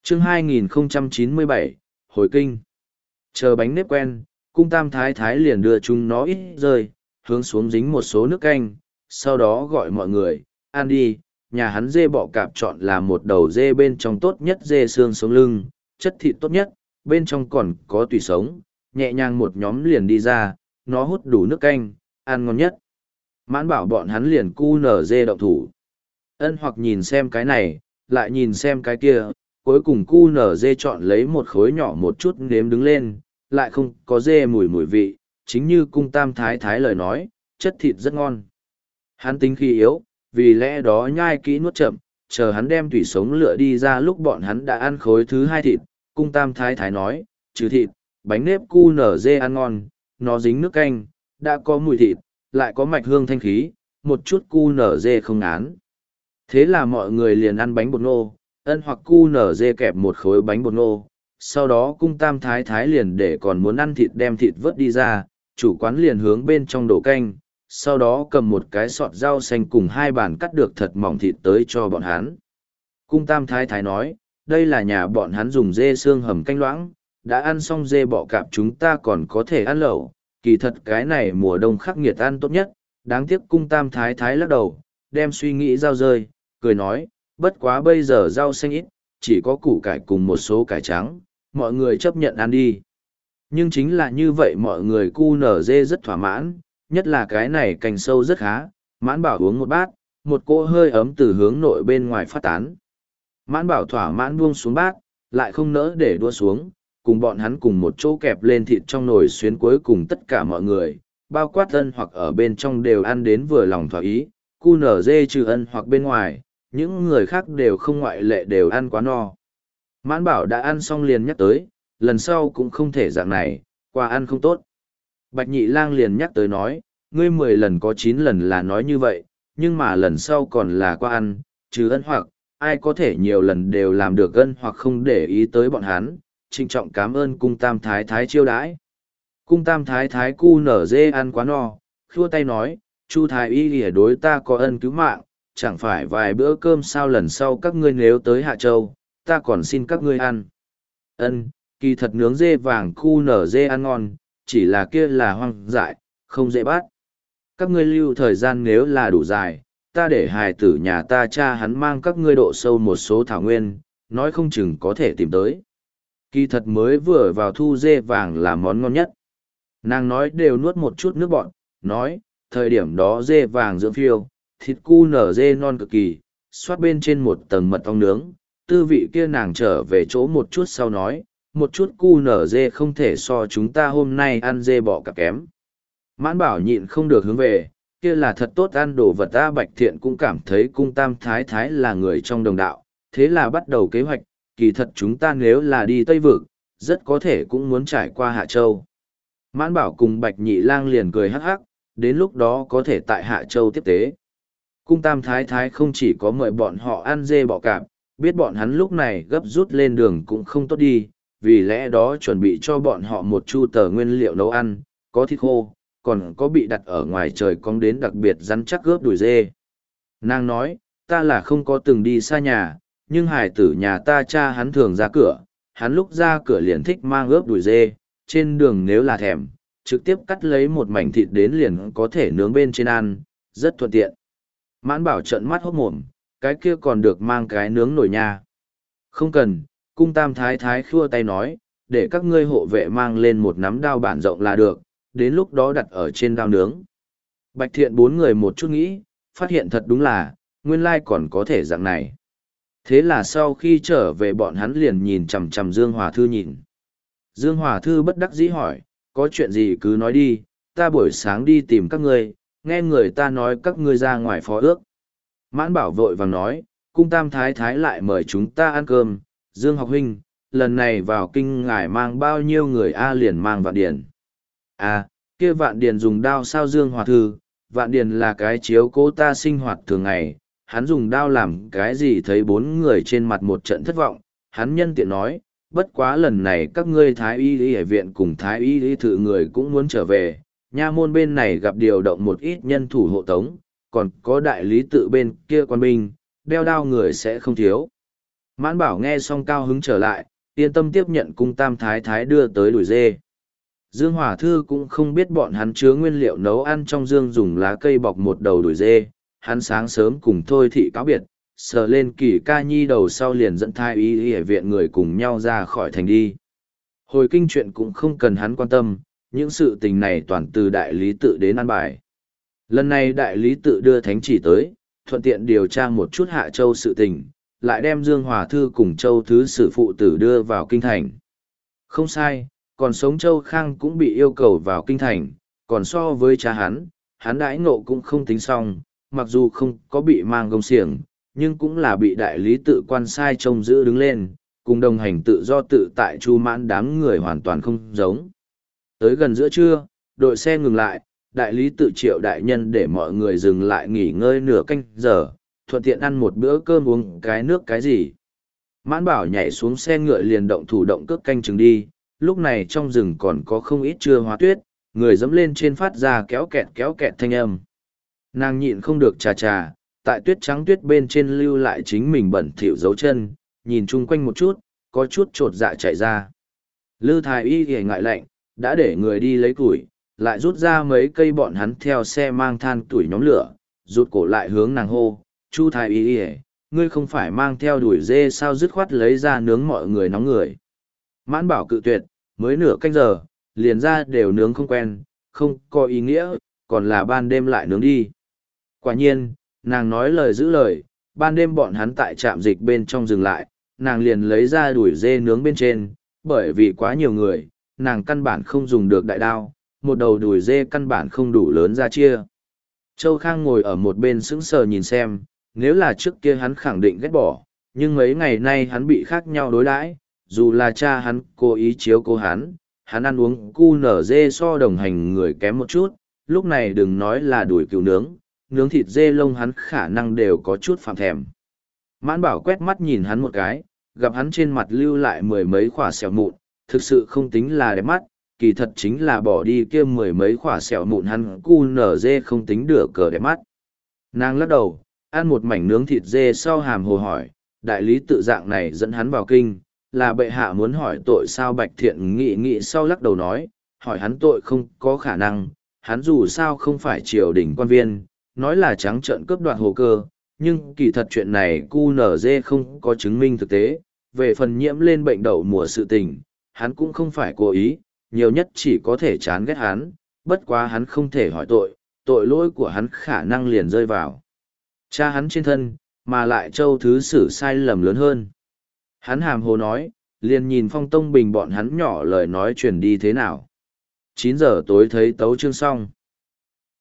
Chương 2097, Hồi kinh. Chờ bánh nếp quen, cung tam thái thái liền đưa chúng nó ít rơi, hướng xuống dính một số nước canh, sau đó gọi mọi người, ăn đi, nhà hắn dê bọ cạp chọn là một đầu dê bên trong tốt nhất dê xương sống lưng, chất thịt tốt nhất, bên trong còn có tủy sống, nhẹ nhàng một nhóm liền đi ra, nó hút đủ nước canh, ăn ngon nhất. Mãn bảo bọn hắn liền cu nở dê động thủ. Ân hoặc nhìn xem cái này, lại nhìn xem cái kia, cuối cùng cu nở dê chọn lấy một khối nhỏ một chút nếm đứng lên, lại không có dê mùi mùi vị, chính như cung tam thái thái lời nói, chất thịt rất ngon. Hắn tính khí yếu, vì lẽ đó nhai kỹ nuốt chậm, chờ hắn đem tủy sống lựa đi ra lúc bọn hắn đã ăn khối thứ hai thịt, cung tam thái thái nói, trừ thịt, bánh nếp cu nở dê ăn ngon, nó dính nước canh, đã có mùi thịt, lại có mạch hương thanh khí, một chút cu nở dê không ngán. Thế là mọi người liền ăn bánh bột ngô, ân hoặc cu nở dê kẹp một khối bánh bột ngô, sau đó cung tam thái thái liền để còn muốn ăn thịt đem thịt vớt đi ra, chủ quán liền hướng bên trong đổ canh, sau đó cầm một cái sọt rau xanh cùng hai bàn cắt được thật mỏng thịt tới cho bọn hắn. Cung tam thái thái nói, đây là nhà bọn hắn dùng dê xương hầm canh loãng, đã ăn xong dê bọ cạp chúng ta còn có thể ăn lẩu, kỳ thật cái này mùa đông khắc nghiệt ăn tốt nhất, đáng tiếc cung tam thái thái lắc đầu, đem suy nghĩ rau rơi, cười nói, bất quá bây giờ rau xanh ít, chỉ có củ cải cùng một số cải trắng, mọi người chấp nhận ăn đi. Nhưng chính là như vậy mọi người cu nở dê rất thỏa mãn, nhất là cái này cành sâu rất khá, mãn bảo uống một bát, một cỗ hơi ấm từ hướng nội bên ngoài phát tán. Mãn bảo thỏa mãn buông xuống bát, lại không nỡ để đua xuống, cùng bọn hắn cùng một chỗ kẹp lên thịt trong nồi xuyến cuối cùng tất cả mọi người, bao quát ân hoặc ở bên trong đều ăn đến vừa lòng thỏa ý, cu nở dê trừ ân hoặc bên ngoài, những người khác đều không ngoại lệ đều ăn quá no. Mãn bảo đã ăn xong liền nhắc tới, lần sau cũng không thể dạng này, qua ăn không tốt. Bạch nhị lang liền nhắc tới nói, ngươi 10 lần có 9 lần là nói như vậy, nhưng mà lần sau còn là qua ăn, trừ ân hoặc, ai có thể nhiều lần đều làm được ân hoặc không để ý tới bọn hắn, trịnh trọng cảm ơn cung tam thái thái chiêu đãi. Cung tam thái thái cu nở dê ăn quá no, khua tay nói, Chu thái y lìa đối ta có ân cứu mạng, chẳng phải vài bữa cơm sao lần sau các ngươi nếu tới Hạ Châu, ta còn xin các ngươi ăn. Ân, kỳ thật nướng dê vàng cu nở dê ăn ngon, chỉ là kia là hoang dại, không dễ bắt. Các ngươi lưu thời gian nếu là đủ dài, ta để hài tử nhà ta cha hắn mang các ngươi độ sâu một số thảo nguyên, nói không chừng có thể tìm tới. Kỳ thật mới vừa vào thu dê vàng là món ngon nhất. Nàng nói đều nuốt một chút nước bọn, nói, thời điểm đó dê vàng dưỡng phiêu, thịt cu nở dê non cực kỳ, xoát bên trên một tầng mật ong nướng, tư vị kia nàng trở về chỗ một chút sau nói, một chút cu nở dê không thể so chúng ta hôm nay ăn dê bọ cạp kém. Mãn bảo nhịn không được hướng về, kia là thật tốt ăn đồ vật ta. Bạch Thiện cũng cảm thấy cung tam thái thái là người trong đồng đạo, thế là bắt đầu kế hoạch, kỳ thật chúng ta nếu là đi Tây Vực, rất có thể cũng muốn trải qua Hạ Châu. Mãn bảo cùng Bạch Nhị Lang liền cười hắc hắc, đến lúc đó có thể tại Hạ Châu tiếp tế. Cung tam thái thái không chỉ có mời bọn họ ăn dê bọ cạp, biết bọn hắn lúc này gấp rút lên đường cũng không tốt đi, vì lẽ đó chuẩn bị cho bọn họ một chu tờ nguyên liệu nấu ăn, có thịt khô, còn có bị đặt ở ngoài trời cong đến đặc biệt rắn chắc gớp đùi dê. Nàng nói, ta là không có từng đi xa nhà, nhưng hải tử nhà ta cha hắn thường ra cửa, hắn lúc ra cửa liền thích mang ướp đùi dê, trên đường nếu là thèm, trực tiếp cắt lấy một mảnh thịt đến liền có thể nướng bên trên ăn, rất thuận tiện. Mãn bảo trợn mắt hốt mồm, cái kia còn được mang cái nướng nổi nha. Không cần, cung tam thái thái khua tay nói, để các ngươi hộ vệ mang lên một nắm đao bản rộng là được, đến lúc đó đặt ở trên đao nướng. Bạch Thiện 4 người một chút nghĩ, phát hiện thật đúng là, nguyên lai còn có thể dạng này. Thế là sau khi trở về bọn hắn liền nhìn chằm chằm Dương Hòa Thư nhìn. Dương Hòa Thư bất đắc dĩ hỏi, có chuyện gì cứ nói đi, ta buổi sáng đi tìm các ngươi, nghe người ta nói các ngươi ra ngoài phó ước. Mãn bảo vội vàng nói, cung tam thái thái lại mời chúng ta ăn cơm, Dương học huynh, lần này vào kinh ngài mang bao nhiêu người A liền mang Vạn Điền. À, kia Vạn Điền dùng đao sao Dương Hòa Thư, Vạn Điền là cái chiếu cố ta sinh hoạt thường ngày, hắn dùng đao làm cái gì thấy 4 người trên mặt một trận thất vọng, hắn nhân tiện nói, bất quá lần này các ngươi thái y y viện cùng thái y y thự người cũng muốn trở về, nha môn bên này gặp điều động một ít nhân thủ hộ tống, còn có đại lý tự bên kia quan binh, đeo đao người sẽ không thiếu. Mãn Bảo nghe xong cao hứng trở lại, yên tâm tiếp nhận cung tam thái thái đưa tới đùi dê. Dương Hỏa Thư cũng không biết bọn hắn chứa nguyên liệu nấu ăn trong dương dùng lá cây bọc một đầu đùi dê, hắn sáng sớm cùng Thôi Thị cáo biệt, sờ lên Kỳ Ca Nhi đầu sau liền dẫn thái y y viện người cùng nhau ra khỏi thành đi. Hồi kinh chuyện cũng không cần hắn quan tâm, những sự tình này toàn từ đại lý tự đến an bài. Lần này đại lý tự đưa thánh chỉ tới, thuận tiện điều tra một chút Hạ Châu sự tình, lại đem Dương Hòa Thư cùng Châu Thứ Sử phụ tử đưa vào kinh thành. Không sai, còn sống Châu Khang cũng bị yêu cầu vào kinh thành, còn so với cha hắn đãi ngộ cũng không tính xong, mặc dù không có bị mang gông xiềng, nhưng cũng là bị đại lý tự quan sai trông giữ đứng lên, cùng đồng hành tự do tự tại chu mãn đám người hoàn toàn không giống. Tới gần giữa trưa, đội xe ngừng lại, đại lý tự triệu đại nhân để mọi người dừng lại nghỉ ngơi nửa canh giờ, thuận tiện ăn một bữa cơm uống cái nước cái gì. Mãn Bảo nhảy xuống xe ngựa liền động thủ động cước canh chừng đi, lúc này trong rừng còn có không ít chưa hóa tuyết, người dẫm lên trên phát ra kéo kẹt thanh âm. Nàng nhịn không được chà, tại tuyết trắng tuyết bên trên lưu lại chính mình bẩn thỉu dấu chân, nhìn chung quanh một chút, có chút trột dạ chạy ra. Lư Thái Y thì ngại lạnh, đã để người đi lấy củi, lại rút ra mấy cây bọn hắn theo xe mang than tuổi nhóm lửa, rút cổ lại hướng nàng hô, Chu Thái Y thì, ngươi không phải mang theo đuổi dê sao dứt khoát lấy ra nướng mọi người nóng người. Mãn Bảo cự tuyệt, mới nửa canh giờ, liền ra đều nướng không quen, không có ý nghĩa, còn là ban đêm lại nướng đi. Quả nhiên, nàng nói lời giữ lời, ban đêm bọn hắn tại trạm dịch bên trong dừng lại, nàng liền lấy ra đuổi dê nướng bên trên, bởi vì quá nhiều người, nàng căn bản không dùng được đại đao, một đầu đùi dê căn bản không đủ lớn ra chia. Châu Khang ngồi ở một bên sững sờ nhìn xem, nếu là trước kia hắn khẳng định ghét bỏ, nhưng mấy ngày nay hắn bị khác nhau đối đãi, dù là cha hắn cố ý chiếu cố hắn ăn uống cu nở dê so đồng hành người kém một chút, lúc này đừng nói là đuổi cừu nướng thịt dê lông hắn khả năng đều có chút phạm thèm. Mãn Bảo quét mắt nhìn hắn một cái, gặp hắn trên mặt lưu lại mười mấy khỏa sẹo mụn, thực sự không tính là đẹp mắt, kỳ thật chính là bỏ đi kia mười mấy khỏa sẹo mụn hắn cu nở dê không tính được cờ đẹp mắt. Nàng lắc đầu, ăn một mảnh nướng thịt dê sau hàm hồ hỏi, đại lý tự dạng này dẫn hắn vào kinh, là bệ hạ muốn hỏi tội sao. Bạch Thiện nghị sau lắc đầu nói, hỏi hắn tội không có khả năng, hắn dù sao không phải triều đình quan viên, nói là trắng trợn cướp đoạt hồ cơ, nhưng kỳ thật chuyện này QNZ không có chứng minh thực tế, về phần nhiễm lên bệnh đậu mùa sự tình, hắn cũng không phải cố ý, nhiều nhất chỉ có thể chán ghét hắn, bất quá hắn không thể hỏi tội lỗi của hắn khả năng liền rơi vào cha hắn trên thân, mà lại Châu Thứ Sử sai lầm lớn hơn. Hắn hàm hồ nói, liền nhìn Phong Tông Bình bọn hắn nhỏ lời nói truyền đi thế nào. 9 giờ tối thấy tấu chương xong.